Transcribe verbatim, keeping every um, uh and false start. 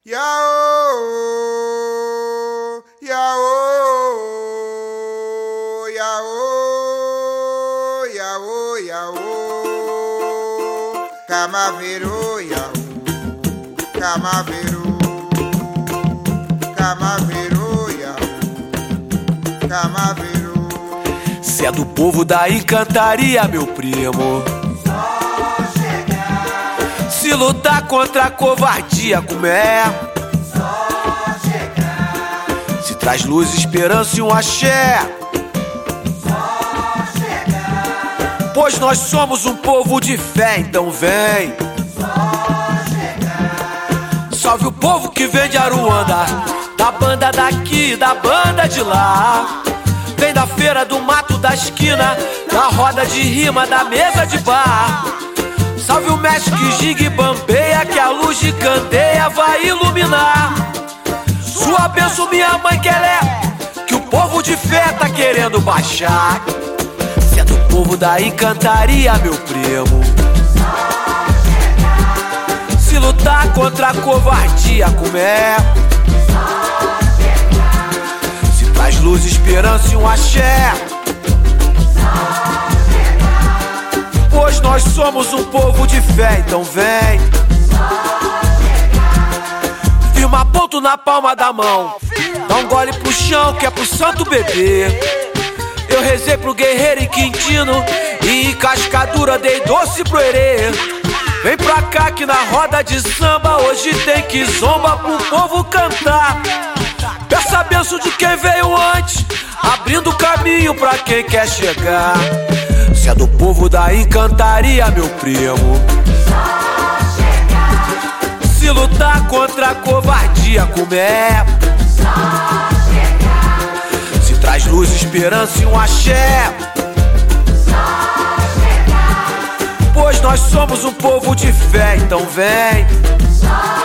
Yaô, yaô, yaô, yaô, yaô, Camaveiro, yaô, Camaveiro, Camaveiro, yaô, Camaveiro. Cê é do povo da encantaria, meu primo. Só chegar. Se lutar contra a covardia, como é? Só chegar. Se traz luz, esperança e um axé. Só chegar. Pois nós somos um povo de fé, então vem. Só chegar. Salve o povo que vem de Aruanda, da banda daqui, da banda de lá. Vem da feira do mato, da esquina, da roda de rima, da mesa de bar. Salve o mestre que giga e bambeia, que a luz de candeia vai iluminar. Sua bênção, minha mãe, que ela é, que o povo de fé tá querendo baixar. Cê é do povo da encantaria, meu primo. Se lutar contra a covardia, como é? Se traz luz, esperança e um axé. Pois nós somos um povo de fé, então vem. Firma ponto na palma da mão, dá um gole pro chão que é pro santo bebê. Eu rezei pro guerreiro em Quintino e em Cascadura dei doce pro herê. Vem pra cá que na roda de samba hoje tem que zomba pro povo cantar. Peça a benção de quem veio antes, abrindo caminho pra quem quer chegar. Cê é do povo da encantaria, meu primo. Se lutar contra a covardia, como é? Se traz luz, esperança e um axé. Pois nós somos um povo de fé, então vem.